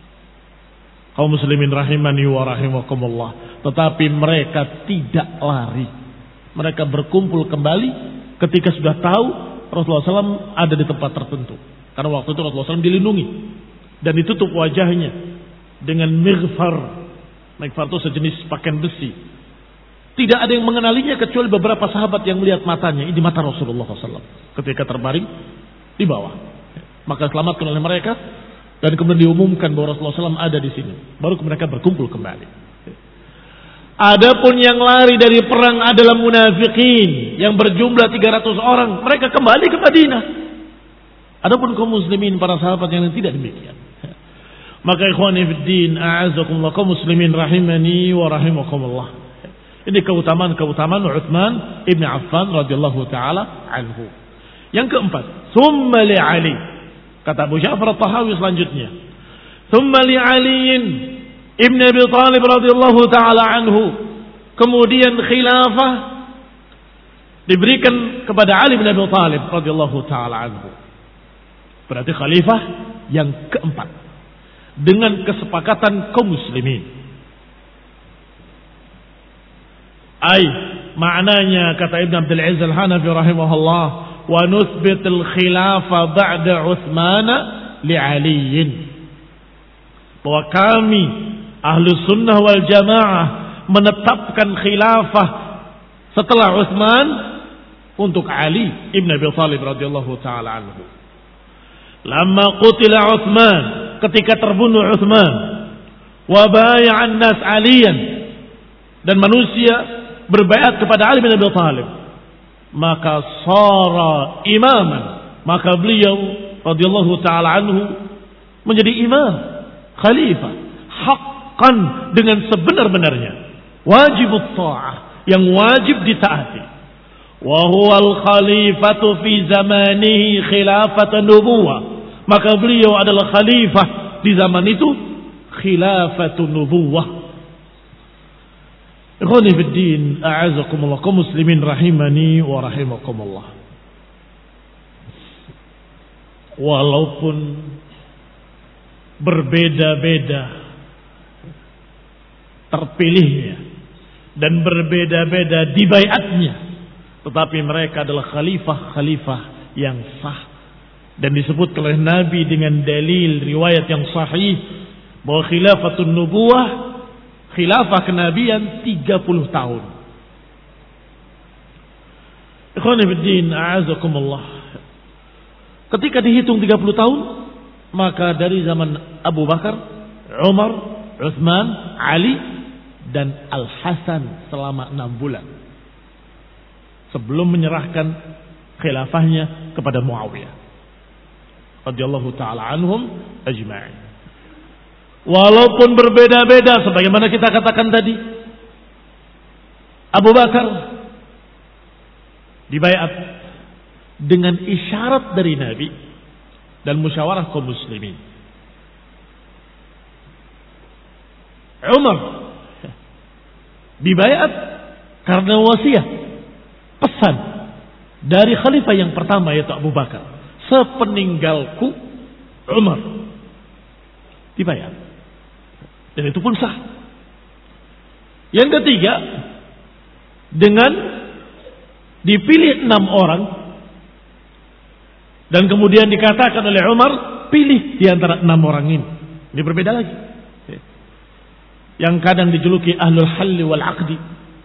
Kaum muslimin rahimani wa rahimakumullah. Tetapi mereka tidak lari. Mereka berkumpul kembali ketika sudah tahu Rasulullah shallallahu alaihi wasallam ada di tempat tertentu. Karena waktu itu Rasulullah shallallahu alaihi wasallam dilindungi dan ditutup wajahnya dengan mighfar. Mighfar itu sejenis pakaian besi. Tidak ada yang mengenalinya kecuali beberapa sahabat yang melihat matanya. Ini mata Rasulullah shallallahu alaihi wasallam ketika terbaring di bawah. Maka selamatkan oleh mereka dan kemudian diumumkan bahwa Rasulullah shallallahu alaihi wasallam ada di sini. Baru mereka berkumpul kembali. Adapun yang lari dari perang adalah munafikin yang berjumlah tiga ratus orang. Mereka kembali ke Madinah. Adapun kaum muslimin, para sahabat yang tidak demikian. Maka ikhwani fiddin, a'azakumullah, kaum muslimin rahimani wa rahimakumullah. Ini keutamaan-keutamaan Utsman Ibn Affan radhiyallahu taala anhu. Yang keempat, thumma li Ali. Kata Abu Ja'far At-Tahawi selanjutnya, thumma li Aliin Ibn Abi Talib radhiyallahu taala anhu. Kemudian khilafah diberikan kepada Ali bin Abi Talib radhiyallahu taala anhu. Berarti khalifah yang keempat dengan kesepakatan kaum muslimin. Ai maknanya, kata Ibn Abdul Aziz Al-Hanafi rahimahullah, wa nuthbit al-khilafah ba'da Utsman li Aliin. Bahwa kami Ahlu Sunnah wal Jamaah menetapkan khilafah setelah Utsman untuk Ali ibn Abi Thalib radhiyallahu taala anhu. Lama qutila Utsman, ketika terbunuh Utsman, wa bay'an nas Aliyan, dan manusia berbaiat kepada Ali bin Abi Thalib, maka sara imaman, maka beliau radhiyallahu taala anhu menjadi imam, khalifah, hak dengan sebenar-benarnya, wajib ta'ah, yang wajib ditaati. Wa huwal khalifatu fi zamanihi khilafatan nubuwah, maka beliau adalah khalifah di zaman itu, khilafatun nubuwah. Ikhwani fid din, a'azakumullah, kaum muslimin rahimani wa rahimakumullah. Walaupun berbeda-beda terpilihnya dan berbeda-beda dibaiatnya, tetapi mereka adalah khalifah-khalifah yang sah, Dan disebut oleh Nabi dengan dalil riwayat yang sahih bahwa khilafatun nubuwah, khilafah kenabian tiga puluh tahun. Ikhwan fillah, a'azakumullah. Ketika dihitung tiga puluh tahun, maka dari zaman Abu Bakar, Umar, Utsman, Ali dan Al-Hasan selama enam bulan sebelum menyerahkan khilafahnya kepada Muawiyah radhiyallahu taala anhum ajma'in. Walaupun berbeda-beda sebagaimana kita katakan tadi, Abu Bakar dibaiat dengan isyarat dari Nabi dan musyawarah kaum muslimin. Umar dibaiat karena wasiat, pesan dari khalifah yang pertama yaitu Abu Bakar. Sepeninggalku Umar dibaiat. Dan itu pun sah. Yang ketiga, dengan dipilih enam orang dan kemudian dikatakan oleh Umar, pilih di antara enam orang ini. Ini berbeda lagi. Yang kadang dijuluki ahlul halli wal aqdi.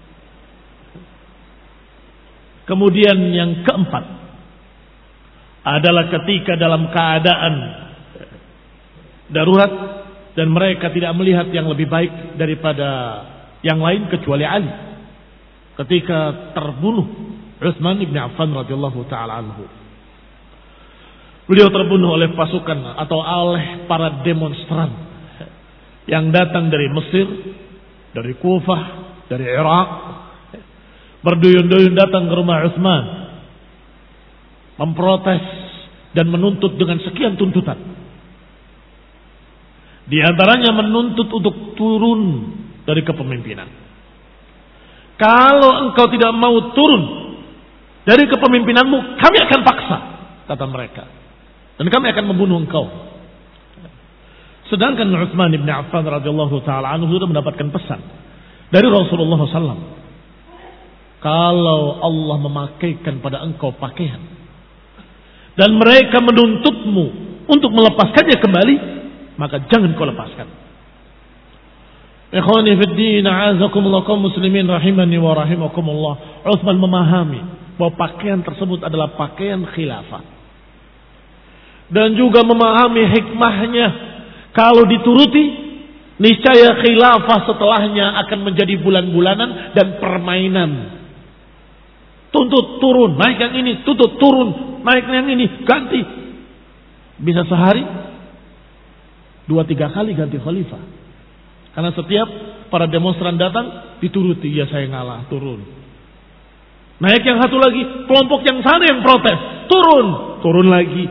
Kemudian yang keempat adalah ketika dalam keadaan darurat dan mereka tidak melihat yang lebih baik daripada yang lain kecuali Ali. Ketika terbunuh Utsman bin Affan radhiyallahu taala anhu. Beliau terbunuh oleh pasukan atau oleh para demonstran yang datang dari Mesir, dari Kufah, dari Irak, berduyun-duyun datang ke rumah Utsman, memprotes dan menuntut dengan sekian tuntutan. Di antaranya menuntut untuk turun dari kepemimpinan. Kalau engkau tidak mau turun dari kepemimpinanmu, kami akan paksa, kata mereka. Dan kami akan membunuh engkau. Sedangkan Utsman bin Affan radhiyallahu taala anhu sudah mendapatkan pesan dari Rasulullah shallallahu alaihi wasallam. Kalau Allah memakaikan pada engkau pakaian dan mereka menuntutmu untuk melepaskannya kembali, maka jangan kau lepaskan. Ikhwani fid din, a'azakumullah kaum muslimin rahimani wa rahimakumullah. Utsman memahami bahwa pakaian tersebut adalah pakaian khilafah. Dan juga memahami hikmahnya. Kalau dituruti, niscaya khilafah setelahnya akan menjadi bulan-bulanan dan permainan. Tuntut turun, naik yang ini, tuntut turun, naik yang ini, ganti. Bisa sehari dua tiga kali ganti khalifah. Karena setiap para demonstran datang dituruti, ya saya ngalah, turun. Naik yang satu lagi, kelompok yang sana yang protes, turun, turun lagi.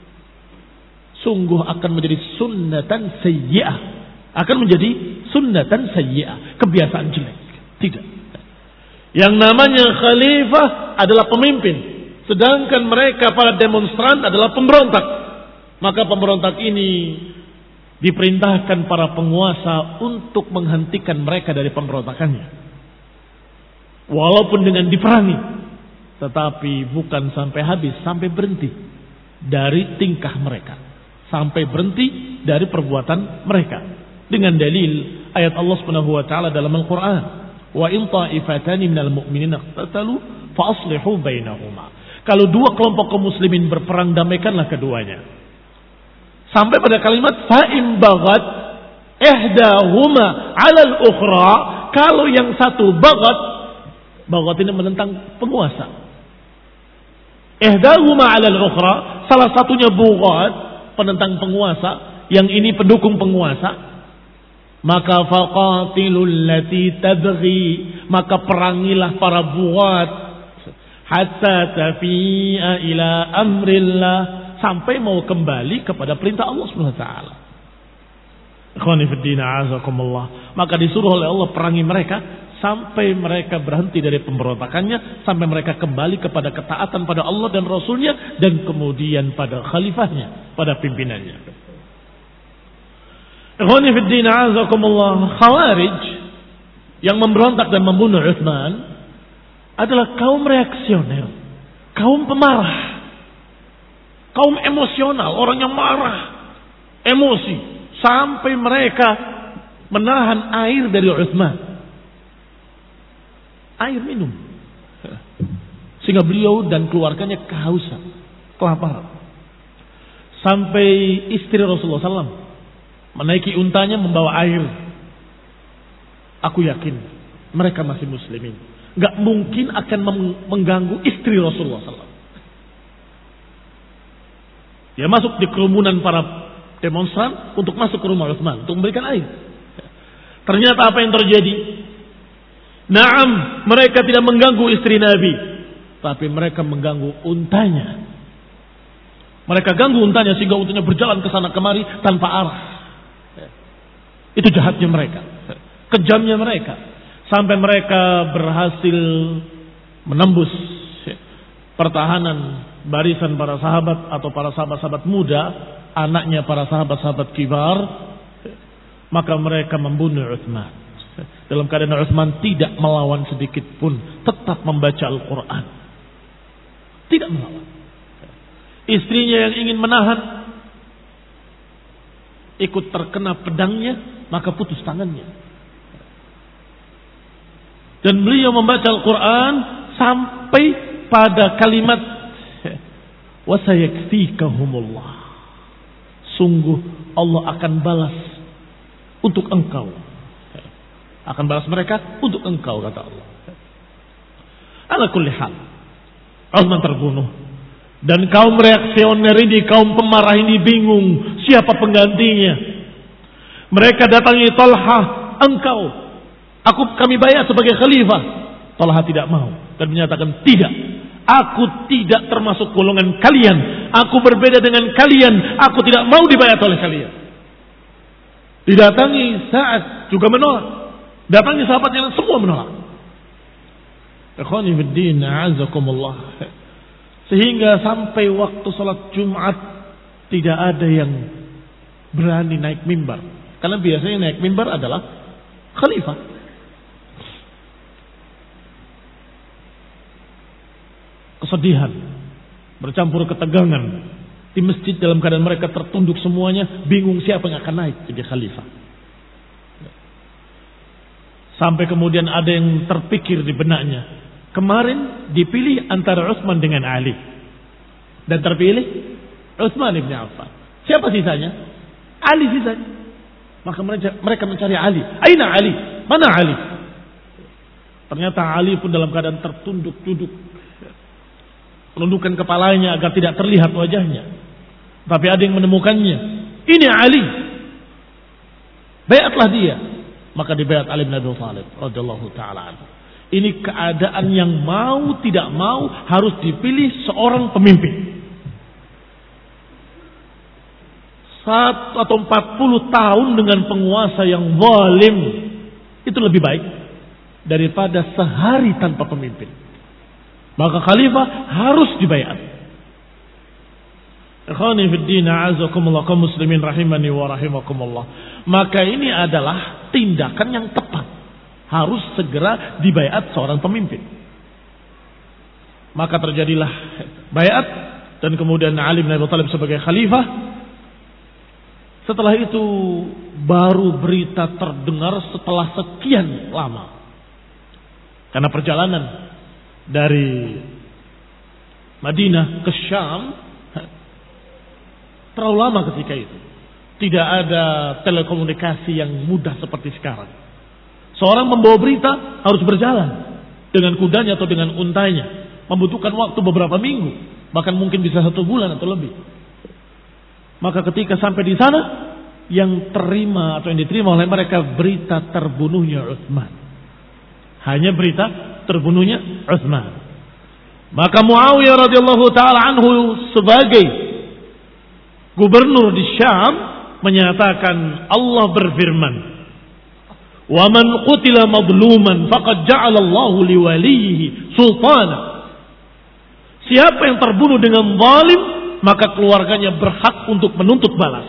Sungguh akan menjadi sunnatan sayyi'ah, akan menjadi sunnatan sayyi'ah, kebiasaan jelek. Tidak. Yang namanya khalifah adalah pemimpin, sedangkan mereka para demonstran adalah pemberontak. Maka pemberontak ini diperintahkan para penguasa untuk menghentikan mereka dari pemberontakannya. Walaupun dengan diperangi, tetapi bukan sampai habis, sampai berhenti dari tingkah mereka, sampai berhenti dari perbuatan mereka. Dengan dalil ayat Allah Subhanahu wa taala dalam Al-Qur'an, "Wa in ta'ifatani minal mu'minina iqtatalu fa aslihu bainahuma." Kalau dua kelompok kaum muslimin berperang, damaikanlah keduanya. Sampai pada kalimat fa'im baghat ihdahuma 'alal ukhra, kalau yang satu baghat, baghat ini menentang penguasa. Ihdahuma 'alal ukhra, salah satunya bughat, penentang penguasa, yang ini pendukung penguasa, maka faqatilul lati tabghi, maka perangilah para bughat hatta tafi'a ila amrillah, sampai mau kembali kepada perintah Allah Subhanahu wa taala. Ikhwani fid din, a'azakumullah. Maka disuruh oleh Allah perangi mereka sampai mereka berhenti dari pemberontakannya, sampai mereka kembali kepada ketaatan pada Allah dan Rasulnya, dan kemudian pada khalifahnya, pada pimpinannya. Ikhwani fid din, a'azakumullah. Khawarij yang memberontak dan membunuh Utsman adalah kaum reaksioner, kaum pemarah. Kaum emosional, orang yang marah, emosi, sampai mereka menahan air dari Utsman. Air minum. Sehingga beliau dan keluarganya kehausan, kelaparan. Sampai istri Rasulullah sallallahu alaihi wasallam menaiki untanya membawa air. Aku yakin mereka masih muslimin. Gak mungkin akan mengganggu istri Rasulullah sallallahu alaihi wasallam. Dia masuk di kerumunan para demonstran untuk masuk ke rumah Utsman untuk memberikan air. Ternyata apa yang terjadi? Naam, mereka tidak mengganggu istri Nabi, tapi mereka mengganggu untanya. Mereka ganggu untanya sehingga untanya berjalan ke sana kemari tanpa arah. Itu jahatnya mereka, kejamnya mereka, sampai mereka berhasil menembus pertahanan barisan para sahabat atau para sahabat-sahabat muda, anaknya para sahabat-sahabat kibar. Maka mereka membunuh Utsman. Dalam keadaan Utsman tidak melawan sedikit pun, tetap membaca Al-Quran, tidak melawan. Istrinya yang ingin menahan ikut terkena pedangnya, maka putus tangannya. Dan beliau membaca Al-Quran sampai pada kalimat wa sayakfikahumullah, sungguh Allah akan balas untuk engkau, akan balas mereka untuk engkau, kata Allah. Ala kulli hal, Utsman terbunuh. Dan kaum reaksioner ini, kaum pemarah ini bingung siapa penggantinya. Mereka datangi Talha, engkau, aku kami bayar sebagai khalifah. Talha tidak mau dan menyatakan tidak, aku tidak termasuk golongan kalian, aku berbeda dengan kalian, aku tidak mau dibayar oleh kalian. Didatangi Sa'ad juga menolak, datangi sahabat yang semua menolak. Ikhwani fiddin, a'azakumullah. Sehingga sampai waktu salat Jumat tidak ada yang berani naik mimbar, karena biasanya naik mimbar adalah khalifah. Kesedihan bercampur ketegangan di masjid dalam keadaan mereka tertunduk semuanya, bingung siapa yang akan naik jadi khalifah. Sampai kemudian ada yang terpikir di benaknya, kemarin dipilih antara Utsman dengan Ali, dan terpilih Utsman ibn Affan. Siapa sisanya? Ali sisanya. Maka mereka mencari Ali. Aina Ali? Mana Ali? Ternyata Ali pun dalam keadaan tertunduk-tunduk, menundukkan kepalanya agar tidak terlihat wajahnya. Tapi ada yang menemukannya. Ini Ali. Bayatlah dia. Maka dibayat Ali bin Abi Thalib radhiyallahu taala anhu. Ini keadaan yang mau tidak mau harus dipilih seorang pemimpin. Satu atau empat puluh tahun dengan penguasa yang zalim, itu lebih baik daripada sehari tanpa pemimpin. Maka khalifah harus dibayat. Ikhwani fiddin, a'azakumullah, kaum muslimin rahimani wa rahimakumullah. Maka ini adalah tindakan yang tepat. Harus segera dibayat seorang pemimpin. Maka terjadilah bayat, dan kemudian Ali bin Abi Thalib sebagai khalifah. Setelah itu baru berita terdengar setelah sekian lama. Karena perjalanan dari Madinah ke Syam terlalu lama ketika itu. Tidak ada telekomunikasi yang mudah seperti sekarang. Seorang membawa berita harus berjalan dengan kudanya atau dengan untanya, membutuhkan waktu beberapa minggu, bahkan mungkin bisa satu bulan atau lebih. Maka ketika sampai di sana, yang terima atau yang diterima oleh mereka berita terbunuhnya Utsman. Hanya berita terbunuhnya Utsman. Maka Muawiyah radhiyallahu taala anhu sebagai gubernur di Syam menyatakan, Allah berfirman, "Wa man qutila madluman faqad ja'ala Allahu liwalihi sultana." Siapa yang terbunuh dengan zalim, maka keluarganya berhak untuk menuntut balas.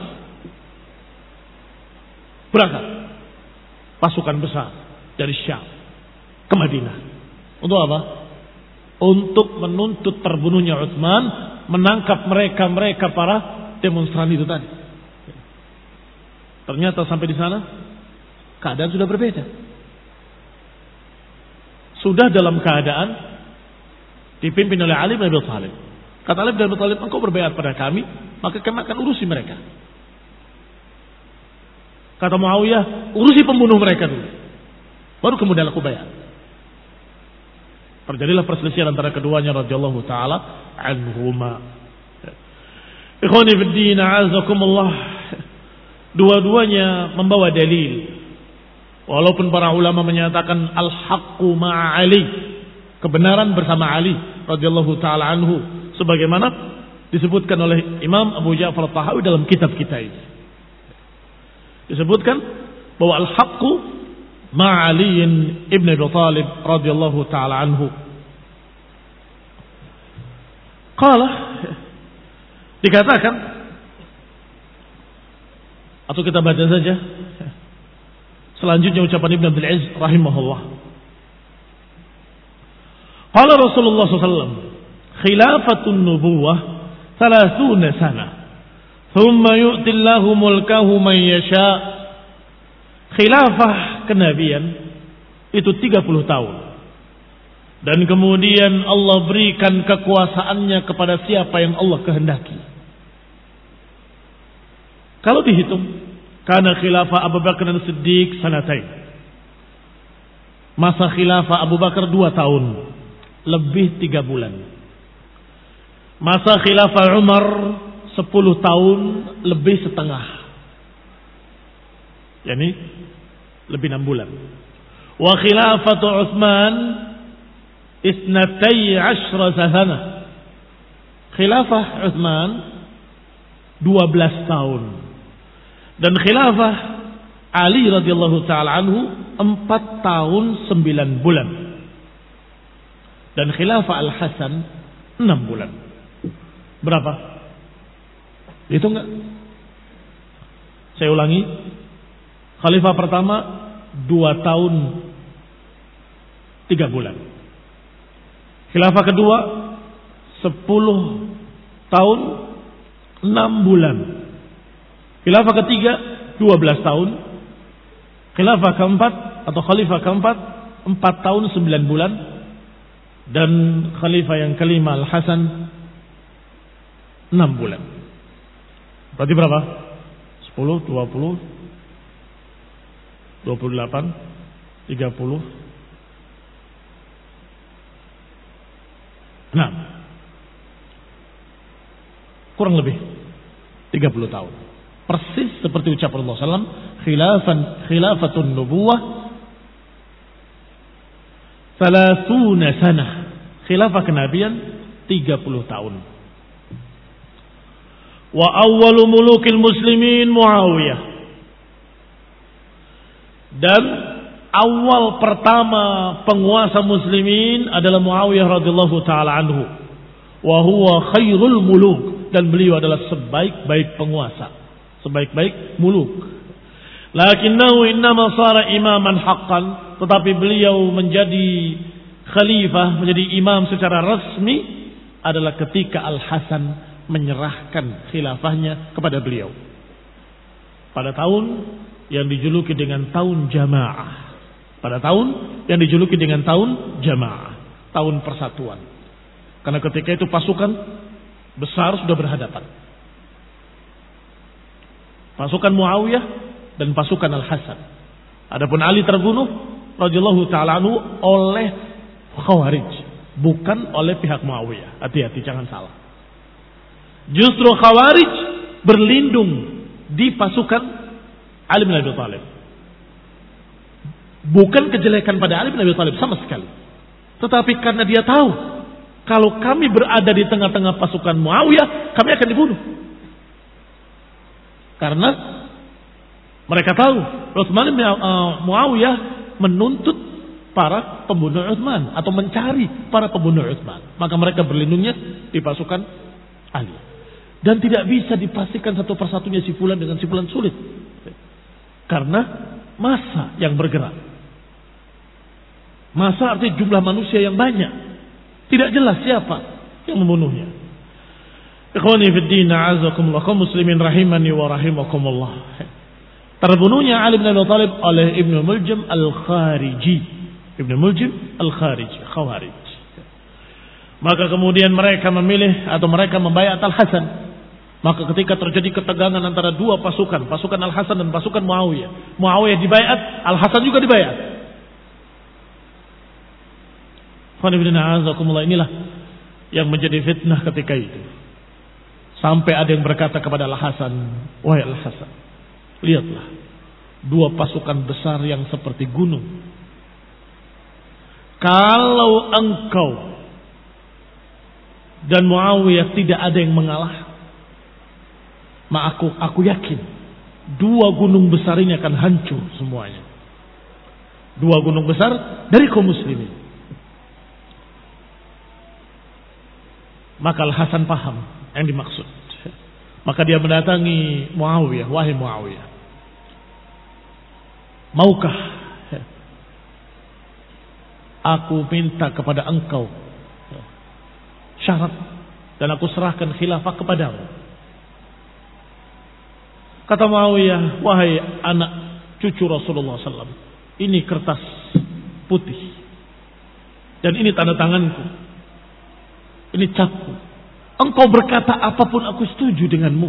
Berangkat pasukan besar dari Syam ke Madinah. Untuk apa? Untuk menuntut terbunuhnya Utsman menangkap mereka-mereka para demonstran itu tadi. Ternyata sampai di sana keadaan sudah berbeda. Sudah dalam keadaan dipimpin oleh Ali bin Abi Thalib. Kata Ali bin Abi Thalib, engkau berbaiat pada kami, maka kami akan urusi mereka. Kata Muawiyah, urusi pembunuh mereka dulu, baru kemudian aku baiat. Terjadilah perselisihan antara keduanya radhiyallahu taala anhuma. Ikhwani fid din, a'azakumullah. Dua-duanya membawa dalil. Walaupun para ulama menyatakan al-haqqu ma'a Ali, kebenaran bersama Ali radhiyallahu taala anhu, sebagaimana disebutkan oleh Imam Abu Ja'far At-Tahawi dalam kitab kita ini. Disebutkan bahwa al-haqqu ma'a Ali ibn Abi Thalib radhiyallahu taala anhu. Qala, dikatakan, atau kita baca saja selanjutnya ucapan Ibn Abdul Aziz rahimahullah. Qala Rasulullah sallallahu alaihi wasallam, khilafatun nubuwah thalathuna sana, thumma yu'ti Allahu mulkahu man yasha. Khilafah kenabian itu tiga puluh tahun. Dan kemudian Allah berikan kekuasaannya kepada siapa yang Allah kehendaki. Kalau dihitung, karena khilafah Abu Bakar dan Siddiq sanatain. Masa khilafah Abu Bakar dua tahun, lebih tiga bulan. Masa khilafah Umar sepuluh tahun, lebih setengah. Yani lebih enam bulan. Wa khilafatu Utsman isnatai ashra sana. Khilafah Utsman dua belas tahun. Dan khilafah Ali radhiyallahu taala anhu empat tahun sembilan bulan. Dan khilafah Al-Hasan enam bulan. Berapa? Itu enggak? Saya ulangi. Khalifah pertama dua tahun tiga bulan. Khilafah kedua sepuluh tahun enam bulan. Khilafah ketiga dua belas tahun. Khilafah keempat atau khalifah keempat empat tahun sembilan bulan. Dan khalifah yang kelima Al-Hasan enam bulan. Berarti berapa? sepuluh, dua puluh, dua puluh delapan, tiga puluh, enam. Kurang lebih tiga puluh tahun. Persis seperti ucapan Allah sallallahu alaihi wasallam, khilafan khilafatun nubuwah thalathuna sanah. Khilafah kenabian tiga puluh tahun. Wa awwalu mulukil muslimin Muawiyah. Dan awal pertama penguasa muslimin adalah Muawiyah radhiyallahu taala anhu. Wa huwa khairul muluk, dan beliau adalah sebaik-baik penguasa, sebaik-baik muluk. Lakinnahu innama sara imaman haqqan, tetapi beliau menjadi khalifah, menjadi imam secara resmi adalah ketika Al-Hasan menyerahkan khilafahnya kepada beliau pada tahun yang dijuluki dengan tahun jamaah, pada tahun yang dijuluki dengan tahun jamaah, tahun persatuan. Karena ketika itu pasukan besar sudah berhadapan, pasukan Muawiyah dan pasukan Al-Hasan. Adapun Ali terbunuh radhiyallahu taala anhu oleh Khawarij, bukan oleh pihak Muawiyah. Hati-hati, jangan salah. Justru Khawarij berlindung di pasukan Ali bin Abi Thalib. Bukan kejelekan pada Ali bin Abi Thalib sama sekali, tetapi karena dia tahu kalau kami berada di tengah-tengah pasukan Muawiyah, kami akan dibunuh. Karena mereka tahu Utsman bin Muawiyah menuntut para pembunuh Utsman atau mencari para pembunuh Utsman, maka mereka berlindungnya di pasukan Ali. Dan tidak bisa dipastikan satu persatunya si fulan dengan si fulan, sulit. Karena massa yang bergerak. Massa artinya jumlah manusia yang banyak. Tidak jelas siapa yang membunuhnya. Ikhwani fid din, a'azakumullah, kaum muslimin rahimani wa rahimakumullah. Terbunuhnya Ali bin Abi Thalib oleh Ibnu Muljam Al-Khariji. Ibnu Muljam Al-Khariji, Khawarij. Maka kemudian mereka memilih atau mereka membayat Al-Hasan. Maka ketika terjadi ketegangan antara dua pasukan, pasukan Al-Hasan dan pasukan Muawiyah. Muawiyah dibayat, Al-Hasan juga dibayat. Inilah yang menjadi fitnah ketika itu. Sampai ada yang berkata kepada Al-Hasan, wahai Al-Hasan, lihatlah dua pasukan besar yang seperti gunung. Kalau engkau dan Muawiyah tidak ada yang mengalah, maka aku, aku yakin dua gunung besar ini akan hancur semuanya. Dua gunung besar dari kaum muslimin. Maka Al-Hasan paham yang dimaksud. Maka dia mendatangi Muawiyah, wahai Muawiyah, maukah aku minta kepada engkau syarat dan aku serahkan khilafah kepadamu? Kata Muawiyah, wahai anak cucu Rasulullah sallallahu alaihi wasallam, ini kertas putih dan ini tanda tanganku, ini capku. Engkau berkata apapun aku setuju denganmu.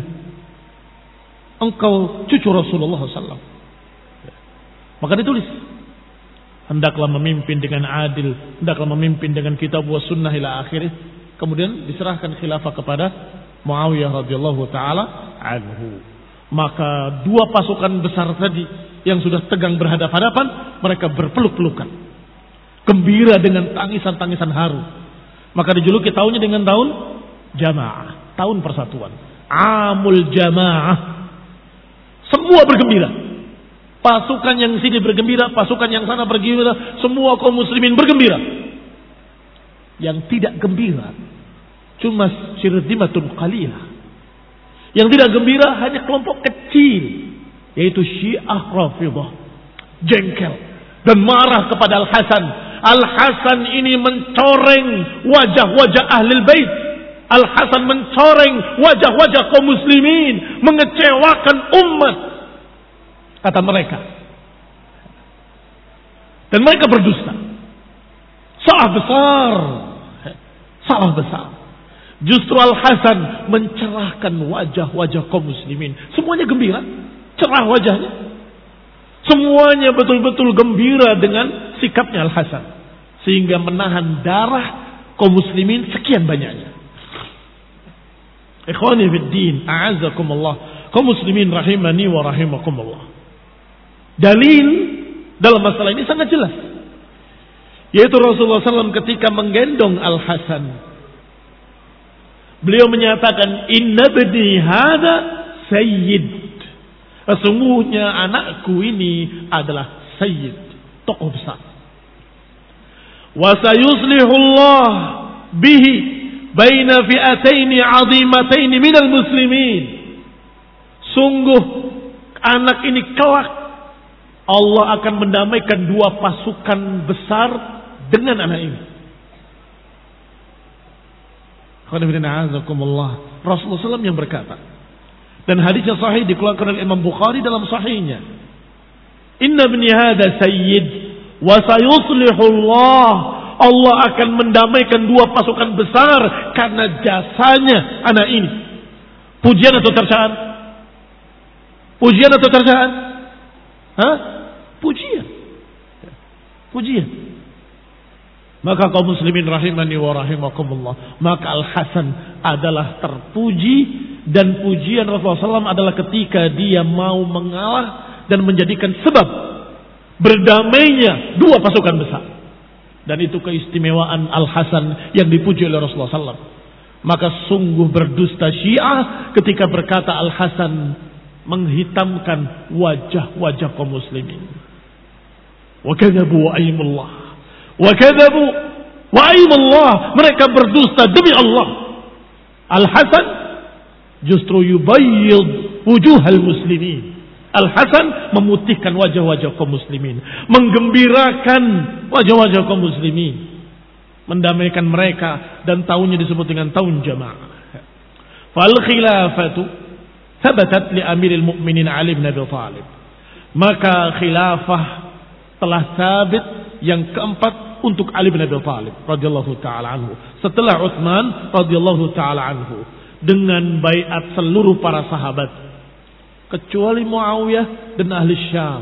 Engkau cucu Rasulullah sallallahu alaihi wasallam. Maka ditulis, hendaklah memimpin dengan adil, hendaklah memimpin dengan kitab wa sunnah ila akhirih. Kemudian diserahkan khilafah kepada Muawiyah radhiyallahu taala anhu. Maka dua pasukan besar tadi yang sudah tegang berhadapan-hadapan, mereka berpeluk-pelukan, gembira dengan tangisan-tangisan haru. Maka dijuluki tahunnya dengan tahun Jamaah, tahun persatuan, Amul Jamaah. Semua bergembira. Pasukan yang sini bergembira, pasukan yang sana bergembira, semua kaum muslimin bergembira. Yang tidak gembira cuma syirzimatun qalilah. Yang tidak gembira hanya kelompok kecil, yaitu Syiah Rafidhah, jengkel dan marah kepada Al-Hasan. Al-Hasan ini mencoreng wajah-wajah Ahlul Bait. Al-Hasan mencoreng wajah-wajah kaum muslimin, mengecewakan umat, kata mereka. Dan mereka berdusta. Salah besar. Salah besar. Justru Al-Hasan mencerahkan wajah-wajah kaum muslimin. Semuanya gembira, cerah wajahnya. Semuanya betul-betul gembira dengan sikapnya Al-Hasan, sehingga menahan darah kaum muslimin sekian banyaknya. Ikhwani fid din, a'azakumullah, kaum muslimin rahimani wa rahimakumullah. Dalil dalam masalah ini sangat jelas, yaitu Rasulullah sallallahu alaihi wasallam ketika menggendong Al-Hasan, beliau menyatakan, inna bni hada sayyid, sesungguhnya anakku ini adalah sayyid, tokoh besar. Wa sayuslihullah bihi baina fi'ataini 'azimataini minal muslimin. Sungguh anak ini kelak Allah akan mendamaikan dua pasukan besar dengan anak ini. Rasulullah sallallahu alaihi wasallam yang berkata, dan hadisnya sahih dikeluarkan oleh Imam Bukhari dalam sahihnya, inna ibni hadha sayyid wa sayuslihullah, Allah akan mendamaikan dua pasukan besar karena jasanya anak ini. Pujian atau tercaan? Pujian atau tercaan? Hah? Pujian. Pujian. Maka kaum muslimin rahimani wa rahimakumullah, maka Al-Hasan adalah terpuji, dan pujian Rasulullah sallallahu alaihi wasallam adalah ketika dia mau mengalah dan menjadikan sebab berdamainya dua pasukan besar. Dan itu keistimewaan Al-Hasan yang dipuji oleh Rasulullah sallallahu alaihi wasallam. Maka sungguh berdusta Syiah ketika berkata Al-Hasan menghitamkan wajah-wajah kaum muslimin. Wa kadzabu wa aimullah. Wa kadzabu wa aimullah. Mereka berdusta demi Allah. Al-Hasan justru yubayyid wujuhal muslimin. Al-Hasan memutihkan wajah-wajah kaum muslimin, menggembirakan wajah-wajah kaum muslimin, mendamaikan mereka, dan tahunnya disebut dengan tahun jamaah. Fal khilafatu thabatat li Amiril Mukminin Ali bin Abi Thalib. Maka khilafah telah sabit yang keempat untuk Ali bin Abi Thalib radhiyallahu taala anhu setelah Utsman radhiyallahu taala anhu dengan baiat seluruh para sahabat kecuali Muawiyah dan ahli Syam.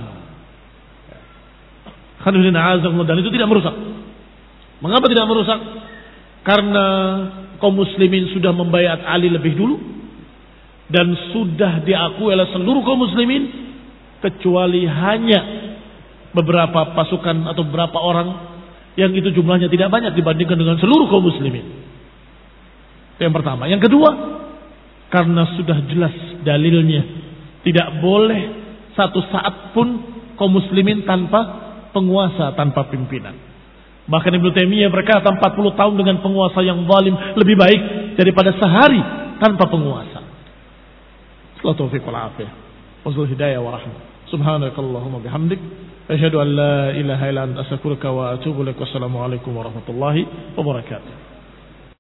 Dan itu tidak merusak. Mengapa tidak merusak? Karena kaum muslimin sudah membaiat Ali lebih dulu dan sudah diakui oleh seluruh kaum muslimin kecuali hanya beberapa pasukan atau beberapa orang yang itu jumlahnya tidak banyak dibandingkan dengan seluruh kaum muslimin. Itu yang pertama. Yang kedua, karena sudah jelas dalilnya tidak boleh satu saat pun kaum muslimin tanpa penguasa, tanpa pimpinan. Bahkan Ibnu Taimiyah berkata empat puluh tahun dengan penguasa yang zalim lebih baik daripada sehari tanpa penguasa. Sallallahu taufiq wal afiyah. Wazul hidayah wa rahmah. Subhanakallahumma bihamdik asyhadu an la ilaha illa anta astaghfiruka wa atubu ilaik. Wassalamu alaikum warahmatullahi wabarakatuh.